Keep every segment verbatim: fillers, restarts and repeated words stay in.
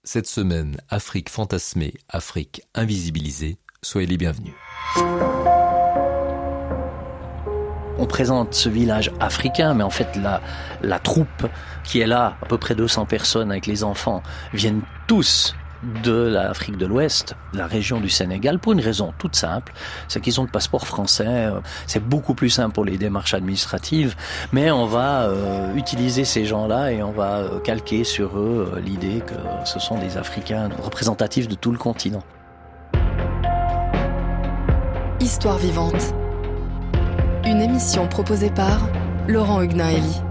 Cette semaine, Afrique fantasmée, Afrique invisibilisée, soyez les bienvenus. On présente ce village africain, mais en fait la, la troupe qui est là, à peu près deux cents personnes avec les enfants, viennent tous de l'Afrique de l'Ouest, de la région du Sénégal, pour une raison toute simple, c'est qu'ils ont le passeport français, c'est beaucoup plus simple pour les démarches administratives, mais on va euh, utiliser ces gens-là et on va euh, calquer sur eux euh, l'idée que ce sont des Africains représentatifs de tout le continent. Histoire vivante. Une émission proposée par Laurent Hugnaeli.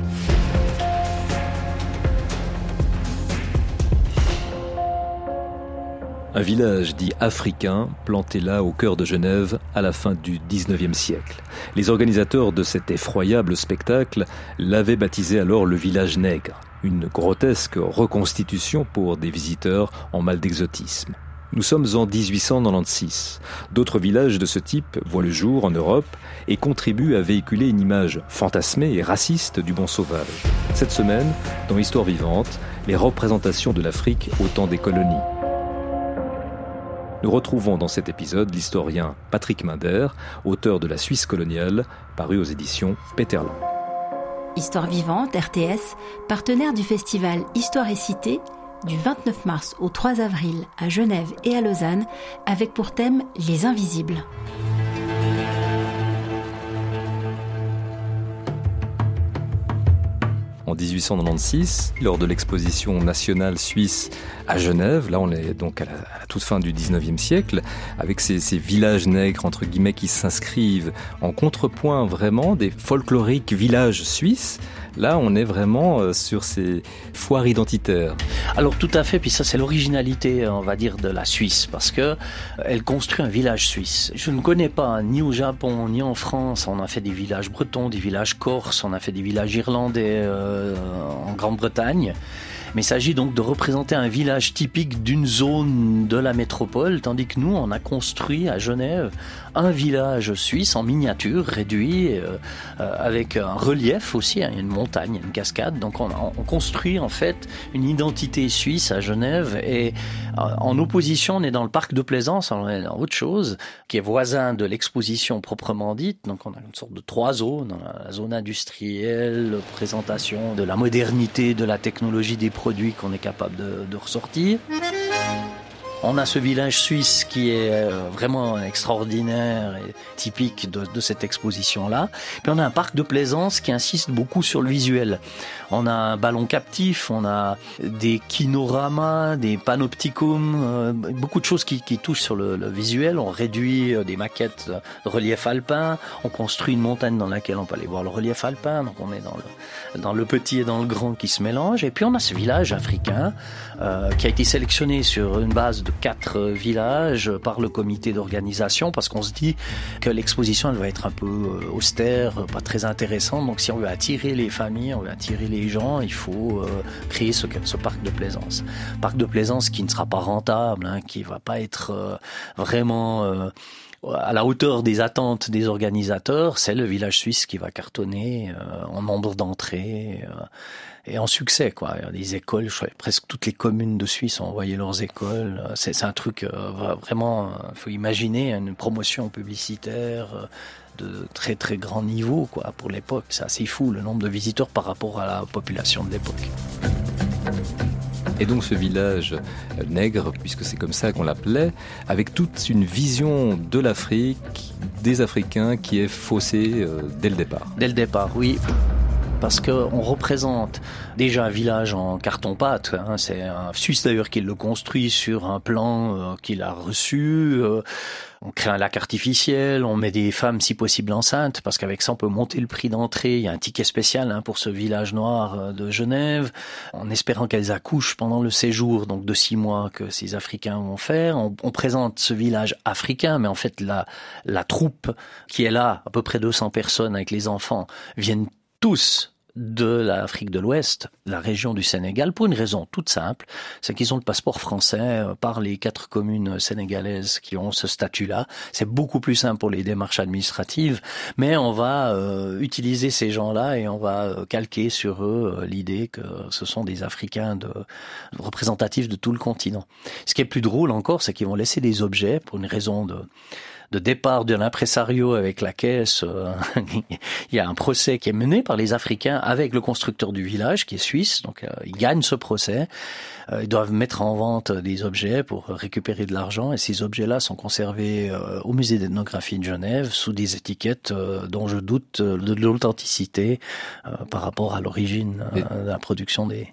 Un village dit africain, planté là au cœur de Genève à la fin du dix-neuvième siècle. Les organisateurs de cet effroyable spectacle l'avaient baptisé alors le village nègre, une grotesque reconstitution pour des visiteurs en mal d'exotisme. Nous sommes en dix-huit cent quatre-vingt-seize. D'autres villages de ce type voient le jour en Europe et contribuent à véhiculer une image fantasmée et raciste du bon sauvage. Cette semaine, dans Histoire vivante, les représentations de l'Afrique au temps des colonies. Nous retrouvons dans cet épisode l'historien Patrick Minder, auteur de La Suisse coloniale, paru aux éditions Peterland. Histoire vivante, R T S, partenaire du festival Histoire et Cité, du vingt-neuf mars au trois avril à Genève et à Lausanne, avec pour thème Les Invisibles. En dix-huit cent quatre-vingt-seize, lors de l'exposition nationale suisse à Genève, là on est donc à la, à la toute fin du dix-neuvième siècle, avec ces, ces villages nègres entre guillemets qui s'inscrivent en contrepoint vraiment des folkloriques villages suisses. Là, on est vraiment sur ces foires identitaires. Alors tout à fait, puis ça c'est l'originalité, on va dire, de la Suisse, parce que elle construit un village suisse. Je ne connais pas, ni au Japon, ni en France, on a fait des villages bretons, des villages corses, on a fait des villages irlandais euh, en Grande-Bretagne. Mais il s'agit donc de représenter un village typique d'une zone de la métropole, tandis que nous, on a construit à Genève un village suisse en miniature, réduit, euh, euh, avec un relief aussi, hein, une montagne, une cascade. Donc on, on construit en fait une identité suisse à Genève. Et euh, en opposition, on est dans le parc de Plaisance, on est dans autre chose, qui est voisin de l'exposition proprement dite. Donc on a une sorte de trois zones, la zone industrielle, présentation de la modernité, de la technologie des produits qu'on est capable de, de ressortir. On a ce village suisse qui est vraiment extraordinaire et typique de, de cette exposition-là. Puis on a un parc de plaisance qui insiste beaucoup sur le visuel. On a un ballon captif, on a des kinoramas, des panopticums, euh, beaucoup de choses qui, qui touchent sur le, le visuel. On réduit des maquettes de relief alpin, on construit une montagne dans laquelle on peut aller voir le relief alpin. Donc on est dans le, dans le petit et dans le grand qui se mélangent. Et puis on a ce village africain euh, qui a été sélectionné sur une base de quatre villages par le comité d'organisation, parce qu'on se dit que l'exposition elle va être un peu austère, pas très intéressante. Donc si on veut attirer les familles, on veut attirer les gens, il faut euh, créer ce, ce parc de plaisance. Parc de plaisance qui ne sera pas rentable, hein, qui va pas être euh, vraiment euh, à la hauteur des attentes des organisateurs. C'est le village suisse qui va cartonner euh, en nombre d'entrées euh, et en succès, quoi. Les écoles, je crois, presque toutes les communes de Suisse ont envoyé leurs écoles. C'est, c'est un truc euh, vraiment, il faut imaginer une promotion publicitaire euh, de très très grand niveau, quoi, pour l'époque. C'est assez fou le nombre de visiteurs par rapport à la population de l'époque. Et donc ce village nègre, puisque c'est comme ça qu'on l'appelait, avec toute une vision de l'Afrique, des Africains qui est faussée euh, dès le départ. Dès le départ, oui. Parce qu'on représente déjà un village en carton-pâte. Hein. C'est un Suisse d'ailleurs qui le construit sur un plan euh, qu'il a reçu. Euh, on crée un lac artificiel, on met des femmes si possible enceintes, parce qu'avec ça on peut monter le prix d'entrée. Il y a un ticket spécial hein, pour ce village noir de Genève, en espérant qu'elles accouchent pendant le séjour donc de six mois que ces Africains vont faire. On, on présente ce village africain, mais en fait la, la troupe qui est là, à peu près deux cents personnes avec les enfants, viennent tous de l'Afrique de l'Ouest, la région du Sénégal, pour une raison toute simple, c'est qu'ils ont le passeport français par les quatre communes sénégalaises qui ont ce statut-là. C'est beaucoup plus simple pour les démarches administratives, mais on va euh, utiliser ces gens-là et on va calquer sur eux euh, l'idée que ce sont des Africains de, représentatifs de tout le continent. Ce qui est plus drôle encore, c'est qu'ils vont laisser des objets pour une raison de... de départ de l'impresario avec la caisse. Euh, il y a un procès qui est mené par les Africains avec le constructeur du village qui est suisse, donc euh, ils gagnent ce procès. Euh, ils doivent mettre en vente des objets pour récupérer de l'argent et ces objets-là sont conservés euh, au musée d'ethnographie de Genève sous des étiquettes euh, dont je doute euh, de l'authenticité euh, par rapport à l'origine euh, de la production des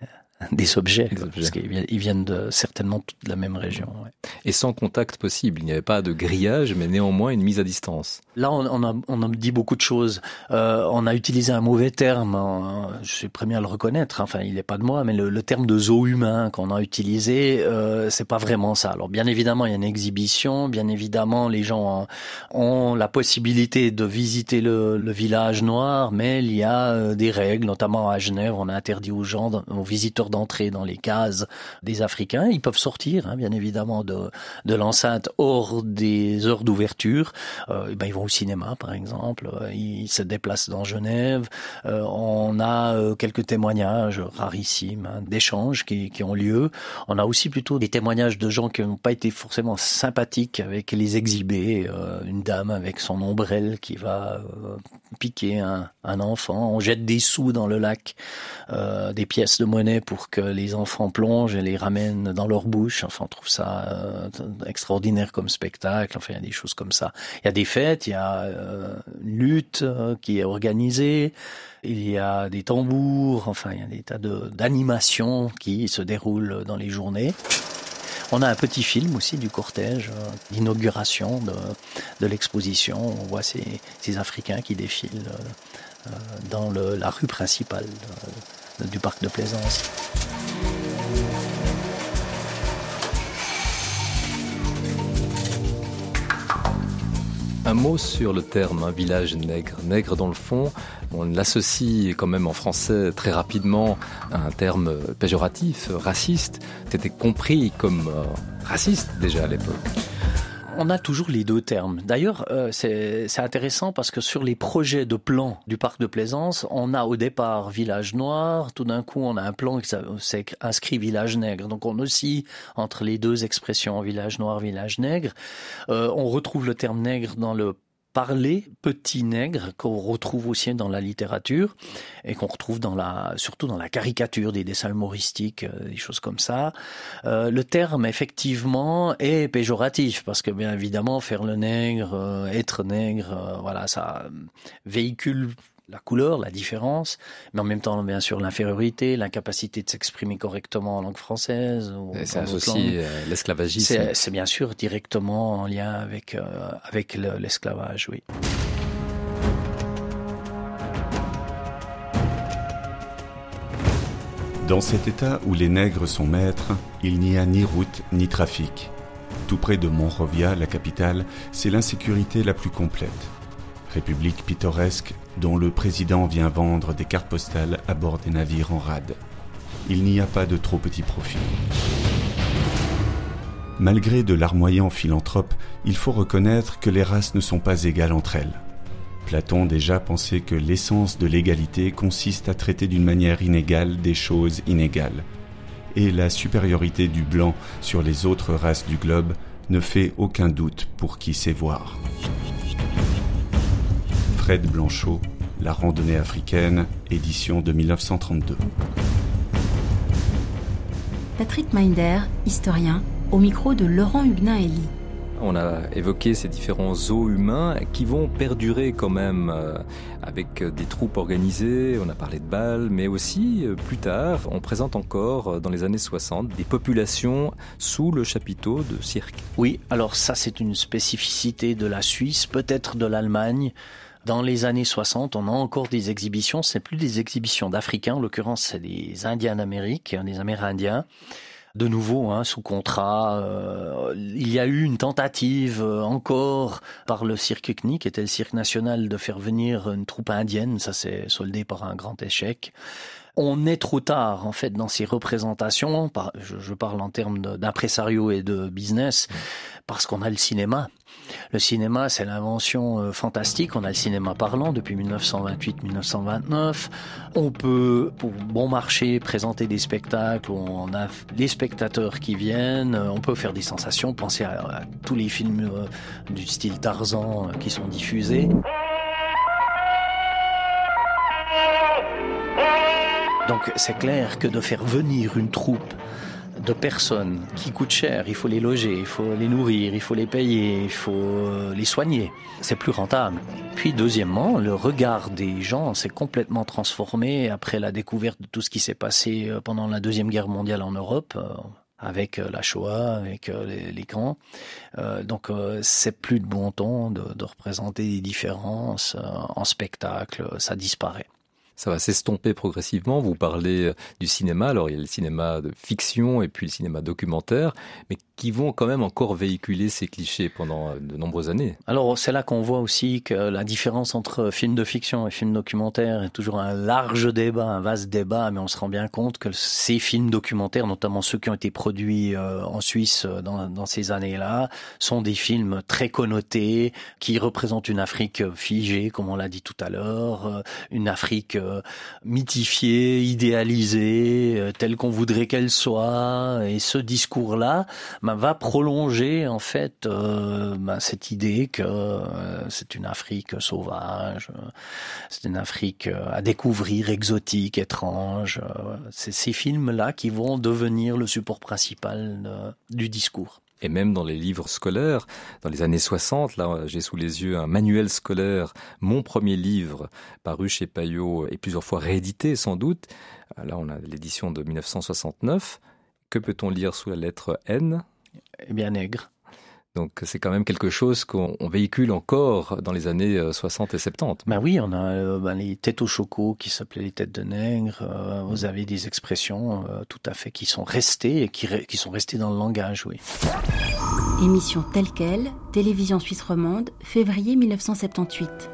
des objets, des objets. Parce qu'ils viennent de, certainement toutes de la même région. Ouais. Et sans contact possible, il n'y avait pas de grillage, mais néanmoins une mise à distance. Là, on, on, a, on a dit beaucoup de choses. Euh, on a utilisé un mauvais terme, hein, je suis le premier à le reconnaître, hein, enfin il n'est pas de moi, mais le, le terme de zoo humain qu'on a utilisé, euh, c'est pas vraiment ça. Alors bien évidemment, il y a une exhibition, bien évidemment, les gens ont, ont la possibilité de visiter le, le village noir, mais il y a euh, des règles, notamment à Genève, on a interdit aux gens, aux visiteurs d'entrer dans les cases des Africains. Ils peuvent sortir, hein, bien évidemment, de, de l'enceinte hors des heures d'ouverture. Euh, ben, ils vont au cinéma, par exemple. Ils se déplacent dans Genève. Euh, on a euh, quelques témoignages rarissimes, hein, d'échanges qui, qui ont lieu. On a aussi plutôt des témoignages de gens qui n'ont pas été forcément sympathiques avec les exhibés. Euh, une dame avec son ombrelle qui va euh, piquer un, un enfant. On jette des sous dans le lac, euh, des pièces de monnaie pour que les enfants plongent et les ramènent dans leur bouche. Enfin, on trouve ça euh, extraordinaire comme spectacle. Enfin, il y a des choses comme ça. Il y a des fêtes, il y a euh, une lutte euh, qui est organisée, il y a des tambours, enfin, il y a des tas de, d'animations qui se déroulent dans les journées. On a un petit film aussi du cortège euh, d'inauguration de, de l'exposition. On voit ces, ces Africains qui défilent euh, dans le, la rue principale de, du parc de Plaisance. Un mot sur le terme, un village nègre. Nègre dans le fond, on l'associe quand même en français très rapidement à un terme péjoratif, raciste. C'était compris comme euh, raciste déjà à l'époque. On a toujours les deux termes. D'ailleurs, euh, c'est, c'est intéressant parce que sur les projets de plan du parc de Plaisance, on a au départ village noir, tout d'un coup on a un plan qui s'est inscrit village nègre. Donc on oscille entre les deux expressions, village noir, village nègre. Euh, on retrouve le terme nègre dans le parler, petit nègre, qu'on retrouve aussi dans la littérature et qu'on retrouve dans la, surtout dans la caricature, des dessins humoristiques, euh, des choses comme ça. Euh, le terme, effectivement, est péjoratif parce que, bien évidemment, faire le nègre, euh, être nègre, euh, voilà, ça véhicule la couleur, la différence, mais en même temps, bien sûr, l'infériorité, l'incapacité de s'exprimer correctement en langue française. Ou c'est aussi euh, l'esclavagisme. C'est, c'est bien sûr directement en lien avec, euh, avec le, l'esclavage, oui. Dans cet état où les nègres sont maîtres, il n'y a ni route ni trafic. Tout près de Monrovia, la capitale, c'est l'insécurité la plus complète. République pittoresque dont le président vient vendre des cartes postales à bord des navires en rade. Il n'y a pas de trop petits profits. Malgré de larmoyants philanthropes, il faut reconnaître que les races ne sont pas égales entre elles. Platon déjà pensait que l'essence de l'égalité consiste à traiter d'une manière inégale des choses inégales. Et la supériorité du blanc sur les autres races du globe ne fait aucun doute pour qui sait voir. Fred Blanchot, La randonnée africaine, édition de mille neuf cent trente-deux. Patrick Minder, historien, au micro de Laurent Huguenin-Elie. On a évoqué ces différents zoos humains qui vont perdurer quand même euh, avec des troupes organisées. On a parlé de Bâle, mais aussi euh, plus tard, on présente encore euh, dans les années soixante des populations sous le chapiteau de cirque. Oui, alors ça c'est une spécificité de la Suisse, peut-être de l'Allemagne. Dans les années soixante, on a encore des exhibitions. C'est plus des exhibitions d'Africains, en l'occurrence c'est des Indiens d'Amérique, des Amérindiens, de nouveau hein, sous contrat. Euh, il y a eu une tentative euh, encore par le cirque C N I, qui était le cirque national, de faire venir une troupe indienne. Ça s'est soldé par un grand échec. On est trop tard en fait dans ces représentations, je parle en termes d'impresario et de business, parce qu'on a le cinéma. Le cinéma, c'est l'invention fantastique. On a le cinéma parlant depuis dix-neuf cent vingt-huit dix-neuf cent vingt-neuf. On peut, pour bon marché, présenter des spectacles où on a les spectateurs qui viennent. On peut faire des sensations. Pensez à, à tous les films du style Tarzan qui sont diffusés. Donc c'est clair que de faire venir une troupe de personnes qui coûtent cher, il faut les loger, il faut les nourrir, il faut les payer, il faut les soigner, c'est plus rentable. Puis deuxièmement, le regard des gens s'est complètement transformé après la découverte de tout ce qui s'est passé pendant la Deuxième Guerre mondiale en Europe, avec la Shoah, avec les, les camps. Euh, donc euh, c'est plus de bon ton de, de représenter des différences euh, en spectacle, ça disparaît. Ça va s'estomper progressivement. Vous parlez du cinéma. Alors, il y a le cinéma de fiction et puis le cinéma documentaire, mais qui vont quand même encore véhiculer ces clichés pendant de nombreuses années. Alors, c'est là qu'on voit aussi que la différence entre film de fiction et film documentaire est toujours un large débat, un vaste débat, mais on se rend bien compte que ces films documentaires, notamment ceux qui ont été produits euh, en Suisse dans, dans ces années-là, sont des films très connotés, qui représentent une Afrique figée, comme on l'a dit tout à l'heure, une Afrique euh, mythifiée, idéalisée, euh, telle qu'on voudrait qu'elle soit, et ce discours-là bah, va prolonger en fait euh, bah, cette idée que euh, c'est une Afrique sauvage, euh, c'est une Afrique euh, à découvrir, exotique, étrange. Euh, c'est ces films-là qui vont devenir le support principal euh, du discours. Et même dans les livres scolaires, dans les années soixante, là, j'ai sous les yeux un manuel scolaire, mon premier livre, paru chez Payot et plusieurs fois réédité sans doute. Là, on a l'édition de dix-neuf cent soixante-neuf. Que peut-on lire sous la lettre N ? Eh bien, nègre. Donc c'est quand même quelque chose qu'on véhicule encore dans les années soixante et soixante-dix. Ben oui, on a euh, ben les têtes au choco qui s'appelaient les têtes de nègre. Euh, vous avez des expressions euh, tout à fait qui sont restées et qui, qui sont restées dans le langage, oui. Émission telle quelle, Télévision Suisse romande, février dix-neuf cent soixante-dix-huit.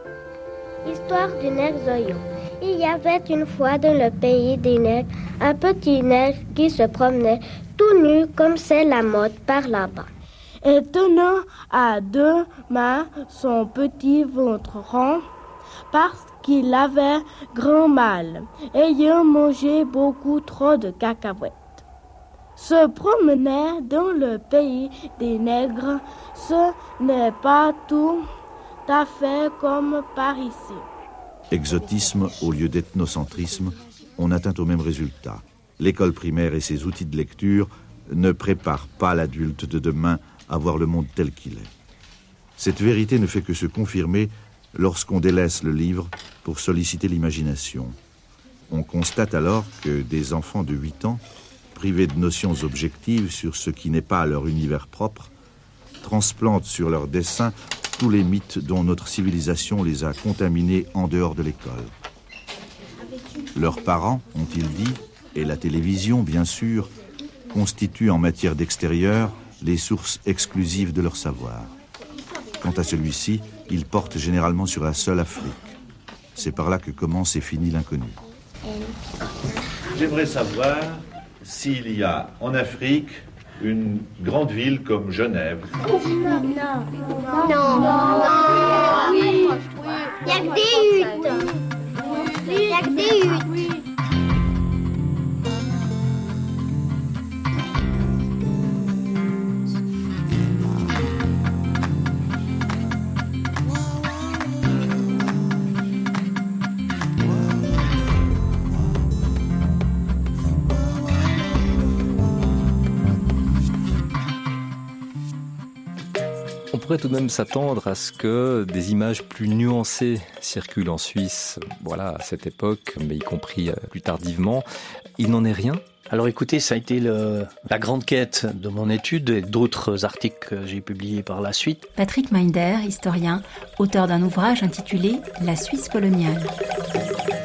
Histoire du nègre Zoyo. Il y avait une fois dans le pays des nègres un petit nègre qui se promenait tout nu comme c'est la mode par là-bas. Et tenant à deux mains son petit ventre rond, parce qu'il avait grand mal, ayant mangé beaucoup trop de cacahuètes. Se promener dans le pays des nègres, ce n'est pas tout à fait comme par ici. Exotisme au lieu d'ethnocentrisme, on atteint au même résultat. L'école primaire et ses outils de lecture ne préparent pas l'adulte de demain à voir le monde tel qu'il est. Cette vérité ne fait que se confirmer lorsqu'on délaisse le livre pour solliciter l'imagination. On constate alors que des enfants de huit ans, privés de notions objectives sur ce qui n'est pas leur univers propre, transplantent sur leur dessin tous les mythes dont notre civilisation les a contaminés en dehors de l'école. Leurs parents, ont-ils dit, et la télévision, bien sûr, constituent en matière d'extérieur les sources exclusives de leur savoir. Quant à celui-ci, il porte généralement sur la seule Afrique. C'est par là que commence et finit l'inconnu. J'aimerais savoir s'il y a en Afrique une grande ville comme Genève. Non, non, non, non, oui, il n'y a que des huttes. Il n'y a que des huttes. On pourrait tout de même s'attendre à ce que des images plus nuancées circulent en Suisse, voilà, à cette époque, mais y compris plus tardivement. Il n'en est rien ? Alors écoutez, ça a été le, la grande quête de mon étude et d'autres articles que j'ai publiés par la suite. Patrick Minder, historien, auteur d'un ouvrage intitulé « La Suisse coloniale ».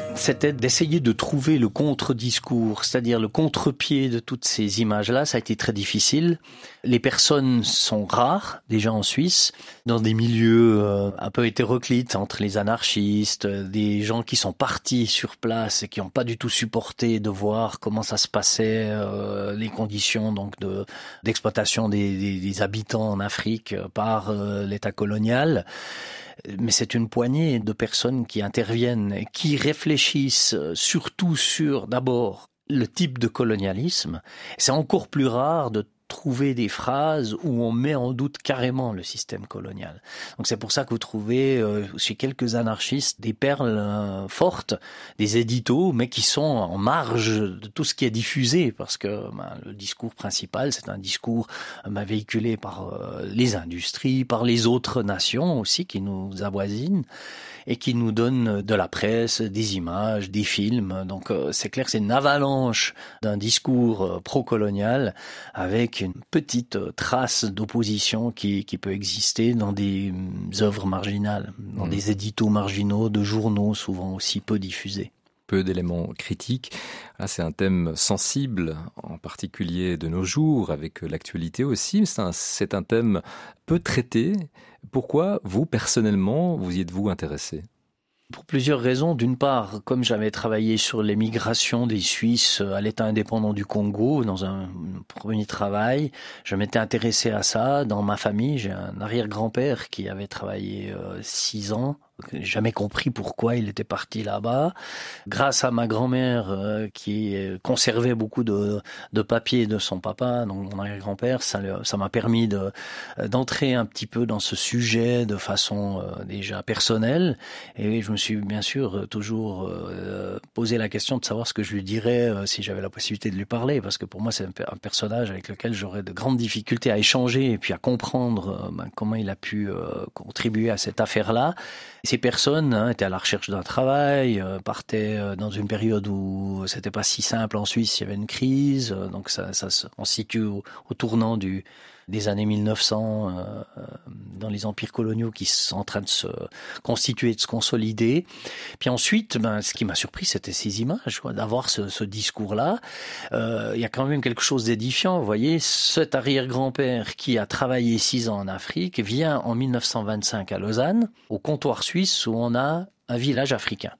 c'était d'essayer de trouver le contre-discours, c'est-à-dire le contre-pied de toutes ces images-là. Ça a été très difficile. Les personnes sont rares, déjà en Suisse, dans des milieux euh, un peu hétéroclites, entre les anarchistes, des gens qui sont partis sur place et qui n'ont pas du tout supporté de voir comment ça se passait, euh, les conditions donc de d'exploitation des, des, des habitants en Afrique par euh, l'État colonial. Mais c'est une poignée de personnes qui interviennent et qui réfléchissent surtout sur, d'abord, le type de colonialisme. C'est encore plus rare de trouver des phrases où on met en doute carrément le système colonial. Donc c'est pour ça que vous trouvez euh, chez quelques anarchistes des perles euh, fortes, des éditos, mais qui sont en marge de tout ce qui est diffusé, parce que ben, le discours principal, c'est un discours ben, véhiculé par euh, les industries, par les autres nations aussi qui nous avoisinent, et qui nous donnent de la presse, des images, des films. Donc euh, c'est clair que c'est une avalanche d'un discours euh, pro-colonial avec une petite trace d'opposition qui, qui peut exister dans des œuvres marginales, dans mmh. des éditos marginaux de journaux souvent aussi peu diffusés. Peu d'éléments critiques. Là, c'est un thème sensible, en particulier de nos jours, avec l'actualité aussi. C'est un, c'est un thème peu traité. Pourquoi, vous, personnellement, vous y êtes-vous intéressé ? Pour plusieurs raisons. D'une part, comme j'avais travaillé sur l'émigration des Suisses à l'État indépendant du Congo dans un premier travail, je m'étais intéressé à ça. Dans ma famille, j'ai un arrière-grand-père qui avait travaillé euh, six ans. J'ai jamais compris pourquoi il était parti là-bas. Grâce à ma grand-mère euh, qui conservait beaucoup de, de papiers de son papa, donc mon arrière-grand-père, ça, ça m'a permis de, d'entrer un petit peu dans ce sujet de façon euh, déjà personnelle. Et je me suis bien sûr toujours euh, posé la question de savoir ce que je lui dirais euh, si j'avais la possibilité de lui parler, parce que pour moi c'est un, un personnage avec lequel j'aurais de grandes difficultés à échanger et puis à comprendre euh, ben, comment il a pu euh, contribuer à cette affaire-là. Ces personnes hein, étaient à la recherche d'un travail, euh, partaient euh, dans une période où c'était pas si simple en Suisse, il y avait une crise, euh, donc ça, ça on se situe au, au tournant du des années mille neuf cents euh, dans les empires coloniaux qui sont en train de se constituer, de se consolider. Puis ensuite, ben, ce qui m'a surpris, c'était ces images, quoi, d'avoir ce, ce discours-là. Euh, il y a quand même quelque chose d'édifiant. Vous voyez, cet arrière-grand-père qui a travaillé six ans en Afrique vient en mille neuf cent vingt-cinq à Lausanne, au comptoir suisse où on a un village africain.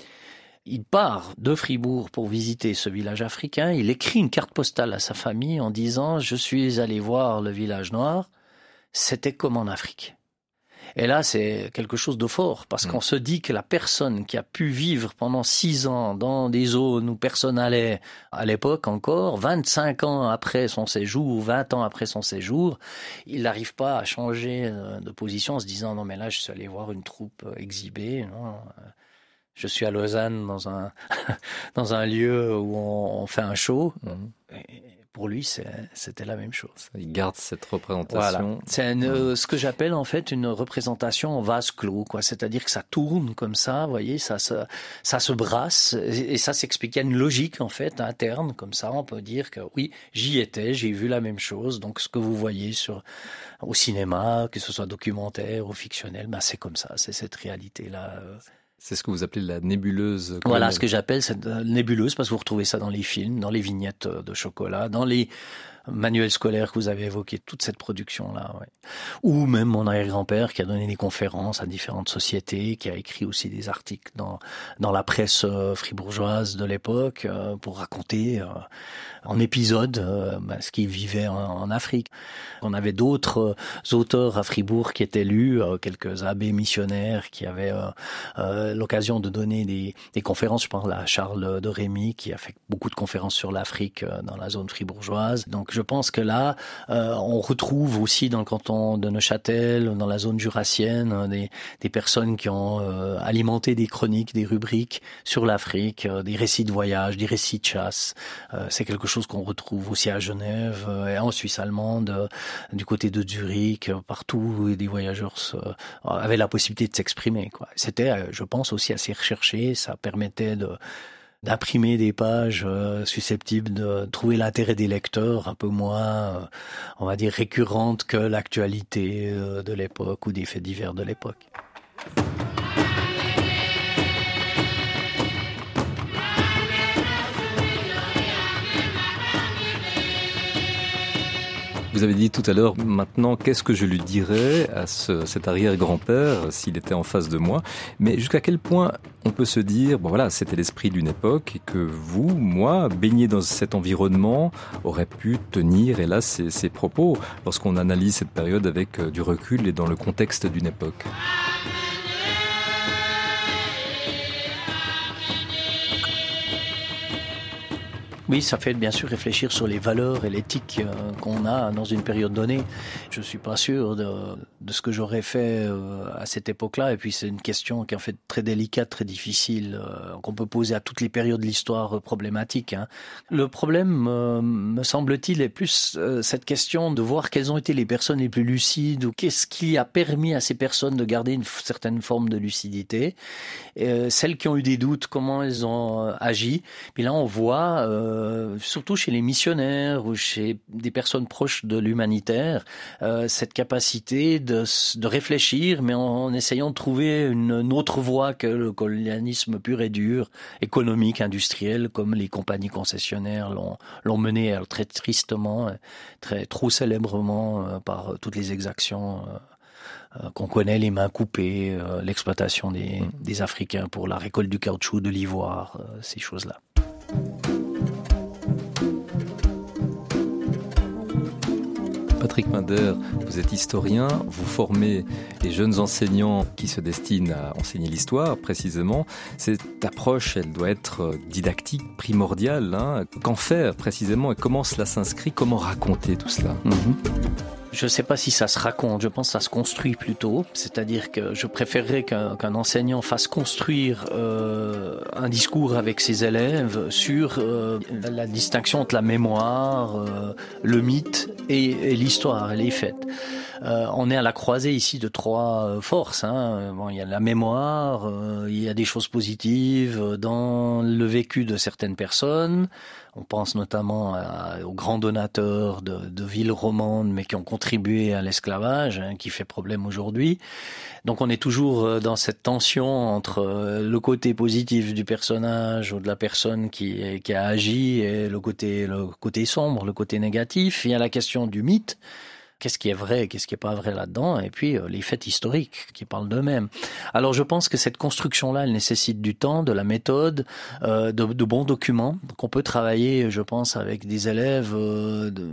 Il part de Fribourg pour visiter ce village africain. Il écrit une carte postale à sa famille en disant « Je suis allé voir le village noir, c'était comme en Afrique ». Et là, c'est quelque chose de fort, parce mmh. qu'on se dit que la personne qui a pu vivre pendant six ans dans des zones où personne n'allait, à l'époque encore, vingt-cinq ans après son séjour, vingt ans après son séjour, il n'arrive pas à changer de position en se disant « Non, mais là, je suis allé voir une troupe exhibée. » Non, je suis à Lausanne dans un dans un lieu où on, on fait un show. Mmh. Et pour lui, c'est, c'était la même chose. Il garde cette représentation. Voilà. C'est une, mmh. ce que j'appelle en fait une représentation en vase clos, quoi. C'est-à-dire que ça tourne comme ça, vous voyez, ça se ça se brasse et, et ça s'explique. Il y a une logique en fait interne, comme ça, on peut dire que oui, j'y étais, j'ai vu la même chose. Donc ce que vous voyez sur au cinéma, que ce soit documentaire ou fictionnel, ben c'est comme ça, c'est cette réalité-là. C'est ce que vous appelez la nébuleuse coloniale. Voilà ce que j'appelle cette nébuleuse, parce que vous retrouvez ça dans les films, dans les vignettes de chocolat, dans les manuels scolaires que vous avez évoqués, toute cette production-là. Ouais. Ou même mon arrière-grand-père qui a donné des conférences à différentes sociétés, qui a écrit aussi des articles dans dans la presse fribourgeoise de l'époque euh, pour raconter euh, en épisode euh, bah, ce qu'il vivait en, en Afrique. On avait d'autres euh, auteurs à Fribourg qui étaient lus, euh, quelques abbés missionnaires qui avaient euh, euh, l'occasion de donner des, des conférences. Je pense à Charles de Rémy qui a fait beaucoup de conférences sur l'Afrique euh, dans la zone fribourgeoise. Donc je pense que là, euh, on retrouve aussi dans le canton de Neuchâtel, dans la zone jurassienne, des, des personnes qui ont euh, alimenté des chroniques, des rubriques sur l'Afrique, euh, des récits de voyage, des récits de chasse. Euh, c'est quelque chose qu'on retrouve aussi à Genève euh, et en Suisse allemande, euh, du côté de Zurich, euh, partout où des voyageurs euh, avaient la possibilité de s'exprimer, quoi. C'était, euh, je pense, aussi assez recherché. Ça permettait de d'imprimer des pages euh, susceptibles de trouver l'intérêt des lecteurs un peu moins, euh, on va dire, récurrentes que l'actualité euh, de l'époque ou des faits divers de l'époque. Vous avez dit tout à l'heure, maintenant, qu'est-ce que je lui dirais à ce, cet arrière-grand-père s'il était en face de moi? Mais jusqu'à quel point on peut se dire, bon voilà, c'était l'esprit d'une époque et que vous, moi, baigné dans cet environnement, aurait pu tenir, hélas, ces, ces propos lorsqu'on analyse cette période avec du recul et dans le contexte d'une époque. Oui, ça fait bien sûr réfléchir sur les valeurs et l'éthique euh, qu'on a dans une période donnée. Je suis pas sûr de, de ce que j'aurais fait euh, à cette époque-là. Et puis c'est une question qui est en fait très délicate, très difficile, euh, qu'on peut poser à toutes les périodes de l'histoire euh, problématique. Hein. Le problème, euh, me semble-t-il, est plus euh, cette question de voir quelles ont été les personnes les plus lucides ou qu'est-ce qui a permis à ces personnes de garder une f- certaine forme de lucidité. Euh, celles qui ont eu des doutes, comment elles ont euh, agi. Puis là, on voit... Euh, Euh, surtout chez les missionnaires ou chez des personnes proches de l'humanitaire, euh, cette capacité de, de réfléchir, mais en, en essayant de trouver une, une autre voie que le colonialisme pur et dur, économique, industriel, comme les compagnies concessionnaires l'ont, l'ont mené alors, très tristement, très trop célèbrement euh, par euh, toutes les exactions euh, qu'on connaît, les mains coupées, euh, l'exploitation des, des Africains pour la récolte du caoutchouc, de l'ivoire, euh, ces choses-là. Patrick Minder, vous êtes historien, vous formez les jeunes enseignants qui se destinent à enseigner l'histoire, précisément. Cette approche, elle doit être didactique, primordiale. Hein. Qu'en faire, précisément, et comment cela s'inscrit, comment raconter tout cela? Mm-hmm. Je ne sais pas si ça se raconte, je pense que ça se construit plutôt. C'est-à-dire que je préférerais qu'un, qu'un enseignant fasse construire euh, un discours avec ses élèves sur euh, la distinction entre la mémoire, euh, le mythe et, et l'histoire et les faits. Euh, on est à la croisée ici de trois forces. Hein. Bon, il y a la mémoire, euh, il y a des choses positives dans le vécu de certaines personnes. On pense notamment à, aux grands donateurs de, de villes romandes, mais qui ont contribué à l'esclavage, hein, qui fait problème aujourd'hui. Donc on est toujours dans cette tension entre le côté positif du personnage ou de la personne qui, qui a agi et le côté, le côté sombre, le côté négatif. Il y a la question du mythe. Qu'est-ce qui est vrai, qu'est-ce qui est pas vrai là-dedans, et puis euh, les faits historiques qui parlent d'eux-mêmes. Alors je pense que cette construction-là, elle nécessite du temps, de la méthode, euh, de, de bons documents. Donc on peut travailler, je pense, avec des élèves euh, de,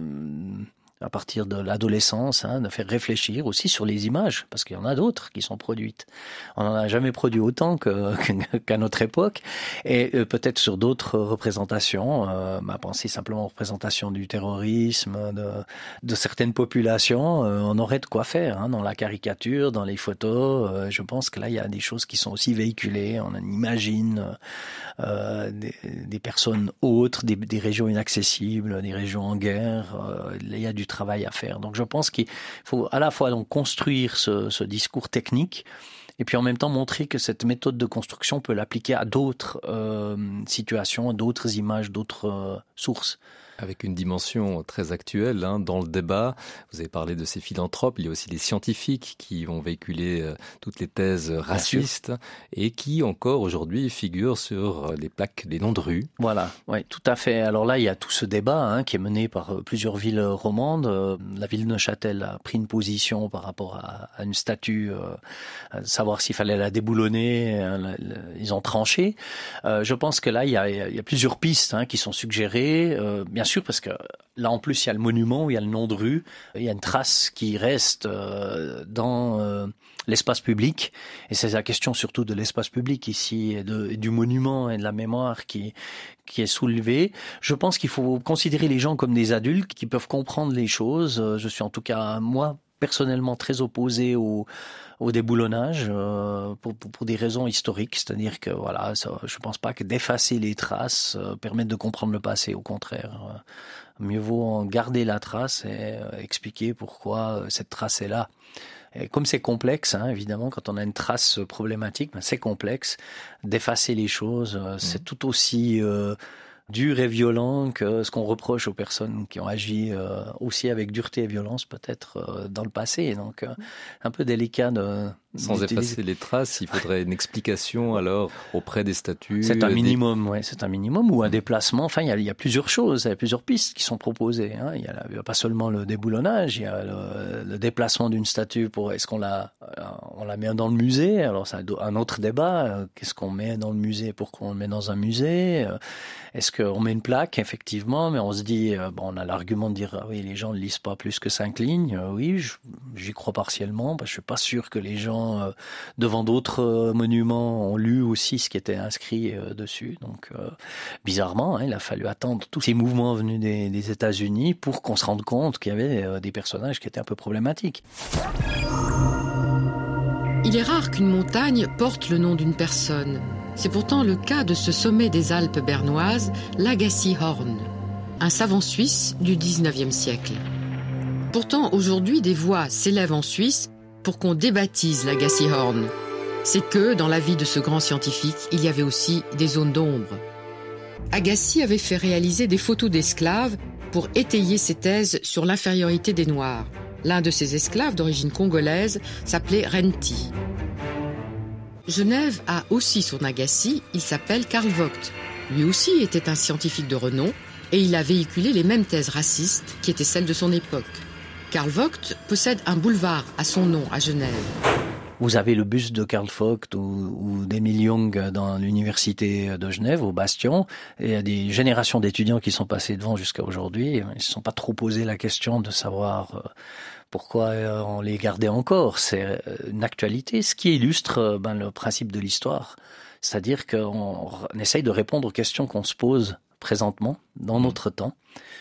à partir de l'adolescence, hein, de faire réfléchir aussi sur les images, parce qu'il y en a d'autres qui sont produites. On n'en a jamais produit autant que, qu'à notre époque, et euh, peut-être sur d'autres représentations, euh, ma pensée simplement représentation du terrorisme, de, de certaines populations, euh, on aurait de quoi faire, hein, dans la caricature, dans les photos. Euh, je pense que là, il y a des choses qui sont aussi véhiculées, on imagine euh, des, des personnes autres, des, des régions inaccessibles, des régions en guerre, euh, il y a du travail à faire. Donc je pense qu'il faut à la fois donc construire ce, ce discours technique et puis en même temps montrer que cette méthode de construction peut l'appliquer à d'autres euh, situations, à d'autres images, d'autres euh, sources. Avec une dimension très actuelle hein, dans le débat. Vous avez parlé de ces philanthropes, il y a aussi les scientifiques qui vont véhiculer euh, toutes les thèses racistes et qui encore aujourd'hui figurent sur les plaques, les noms de rues. Voilà, oui, tout à fait. Alors là, il y a tout ce débat hein, qui est mené par euh, plusieurs villes romandes. Euh, la ville de Neuchâtel a pris une position par rapport à, à une statue, euh, à savoir s'il fallait la déboulonner. Euh, la, la, ils ont tranché. Euh, je pense que là, il y a, il y a plusieurs pistes hein, qui sont suggérées. Euh, bien sûr, parce que là, en plus, il y a le monument, il y a le nom de rue, il y a une trace qui reste euh, dans euh, l'espace public. Et c'est la question surtout de l'espace public ici, et, de, et du monument et de la mémoire qui, qui est soulevée. Je pense qu'il faut considérer les gens comme des adultes qui peuvent comprendre les choses. Je suis en tout cas, moi, personnellement très opposé au, au déboulonnage euh, pour, pour, pour des raisons historiques, c'est-à-dire que voilà, ça, je pense pas que d'effacer les traces euh, permette de comprendre le passé. Au contraire, euh, mieux vaut en garder la trace et euh, expliquer pourquoi euh, cette trace est là. Et comme c'est complexe, hein, évidemment, quand on a une trace problématique, ben c'est complexe. D'effacer les choses, euh, mmh. c'est tout aussi euh, dur et violent que ce qu'on reproche aux personnes qui ont agi euh, aussi avec dureté et violence peut-être euh, dans le passé. Donc euh, un peu délicat de... Sans effacer les traces, il faudrait une explication alors auprès des statuts. C'est un des... minimum, ouais, c'est un minimum ou un déplacement. Enfin, il y a, il y a plusieurs choses, il y a plusieurs pistes qui sont proposées. Hein. Il y a, il y a pas seulement le déboulonnage, il y a le, le déplacement d'une statue pour est-ce qu'on la, on la met dans le musée. Alors c'est un autre débat. Qu'est-ce qu'on met dans le musée? Pourquoi on le met dans un musée? Est-ce qu'on met une plaque? Effectivement, mais on se dit, bon, on a l'argument de dire, ah oui, les gens ne lisent pas plus que cinq lignes. Oui, j'y crois partiellement. Parce que je suis pas sûr que les gens devant d'autres monuments ont lu aussi ce qui était inscrit dessus. Donc, euh, bizarrement, hein, il a fallu attendre tous ces mouvements venus des, des États-Unis pour qu'on se rende compte qu'il y avait euh, des personnages qui étaient un peu problématiques. Il est rare qu'une montagne porte le nom d'une personne. C'est pourtant le cas de ce sommet des Alpes bernoises, l'Agassiz-Horn, un savant suisse du dix-neuvième siècle. Pourtant, aujourd'hui, des voix s'élèvent en Suisse pour qu'on débaptise l'Agassiz-Horn. C'est que, dans la vie de ce grand scientifique, il y avait aussi des zones d'ombre. Agassiz avait fait réaliser des photos d'esclaves pour étayer ses thèses sur l'infériorité des Noirs. L'un de ces esclaves d'origine congolaise s'appelait Renti. Genève a aussi son Agassiz, il s'appelle Carl Vogt. Lui aussi était un scientifique de renom et il a véhiculé les mêmes thèses racistes qui étaient celles de son époque. Carl Vogt possède un boulevard à son nom à Genève. Vous avez le buste de Carl Vogt ou, ou d'Emile Young dans l'université de Genève, au Bastion. Et il y a des générations d'étudiants qui sont passés devant jusqu'à aujourd'hui. Ils ne se sont pas trop posé la question de savoir pourquoi on les gardait encore. C'est une actualité, ce qui illustre ben, le principe de l'histoire. C'est-à-dire qu'on on essaye de répondre aux questions qu'on se pose présentement, dans notre temps,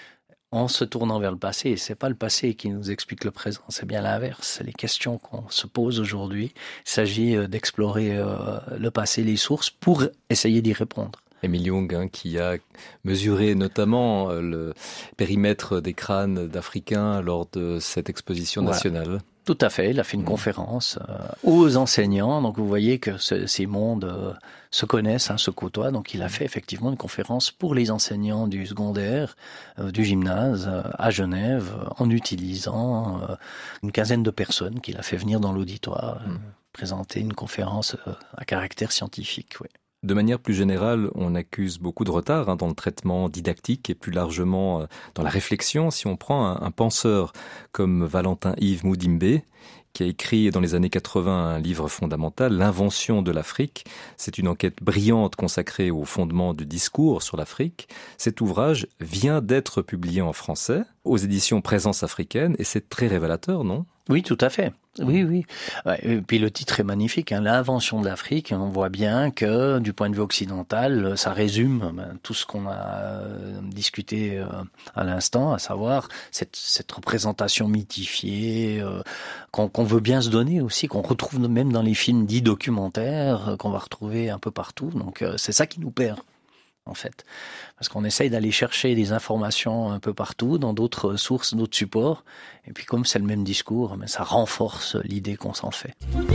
en se tournant vers le passé. Et c'est pas le passé qui nous explique le présent, c'est bien l'inverse. C'est les questions qu'on se pose aujourd'hui. Il s'agit d'explorer euh, le passé, les sources, pour essayer d'y répondre. Emile Young, hein, qui a mesuré notamment euh, le périmètre des crânes d'Africains lors de cette exposition nationale. Voilà. Tout à fait, il a fait une mmh. conférence euh, aux enseignants, donc vous voyez que ce, ces mondes euh, se connaissent, hein, se côtoient, donc il a fait effectivement une conférence pour les enseignants du secondaire, euh, du gymnase, euh, à Genève, euh, en utilisant euh, une quinzaine de personnes qu'il a fait venir dans l'auditoire, euh, mmh. présenter une conférence euh, à caractère scientifique, oui. De manière plus générale, on accuse beaucoup de retard hein, dans le traitement didactique et plus largement euh, dans la réflexion. Si on prend un, un penseur comme Valentin-Yves Mudimbe, qui a écrit dans les années quatre-vingts un livre fondamental, L'invention de l'Afrique. C'est une enquête brillante consacrée au fondement du discours sur l'Afrique. Cet ouvrage vient d'être publié en français aux éditions Présence africaine et c'est très révélateur, non ? Oui, tout à fait. Oui, oui. Et puis le titre est magnifique, hein, L'invention de l'Afrique. On voit bien que, du point de vue occidental, ça résume ben, tout ce qu'on a euh, discuté euh, à l'instant, à savoir cette, cette représentation mythifiée euh, qu'on, qu'on veut bien se donner aussi, qu'on retrouve même dans les films dits documentaires, euh, qu'on va retrouver un peu partout. Donc euh, c'est ça qui nous perd, en fait. Parce qu'on essaye d'aller chercher des informations un peu partout, dans d'autres sources, d'autres supports. Et puis comme c'est le même discours, mais ça renforce l'idée qu'on s'en fait.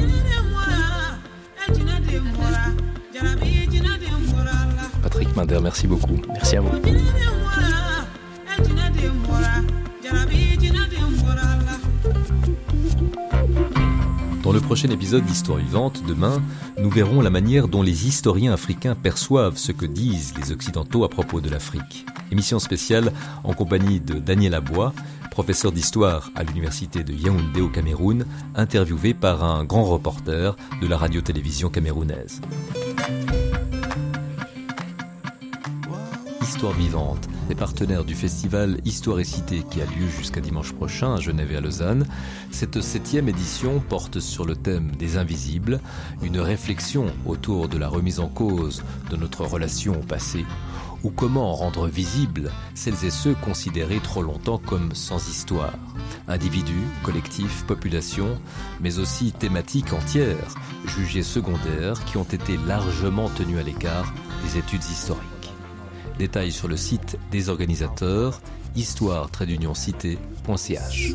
Patrick Minder, merci beaucoup. Merci à vous. Dans le prochain épisode d'Histoire vivante, demain, nous verrons la manière dont les historiens africains perçoivent ce que disent les Occidentaux à propos de l'Afrique. Émission spéciale en compagnie de Daniel Abois, professeur d'histoire à l'université de Yaoundé au Cameroun, interviewé par un grand reporter de la radio-télévision camerounaise. Histoire vivante, les partenaires du festival Histoire et Cité qui a lieu jusqu'à dimanche prochain à Genève et à Lausanne. Cette septième édition porte sur le thème des invisibles, une réflexion autour de la remise en cause de notre relation au passé, ou comment rendre visibles celles et ceux considérés trop longtemps comme sans histoire. Individus, collectifs, populations, mais aussi thématiques entières, jugées secondaires, qui ont été largement tenues à l'écart des études historiques. Détails sur le site des organisateurs, histoire trait d'union cité point c h.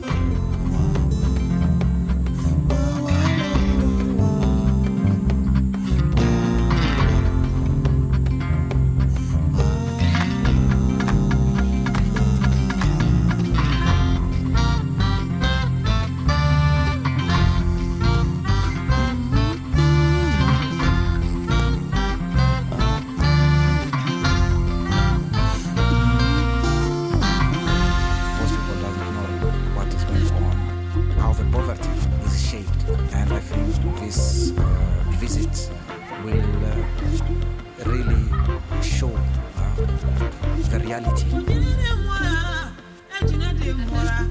how the poverty is shaped. And I think this uh, visit will uh, really show uh, the reality.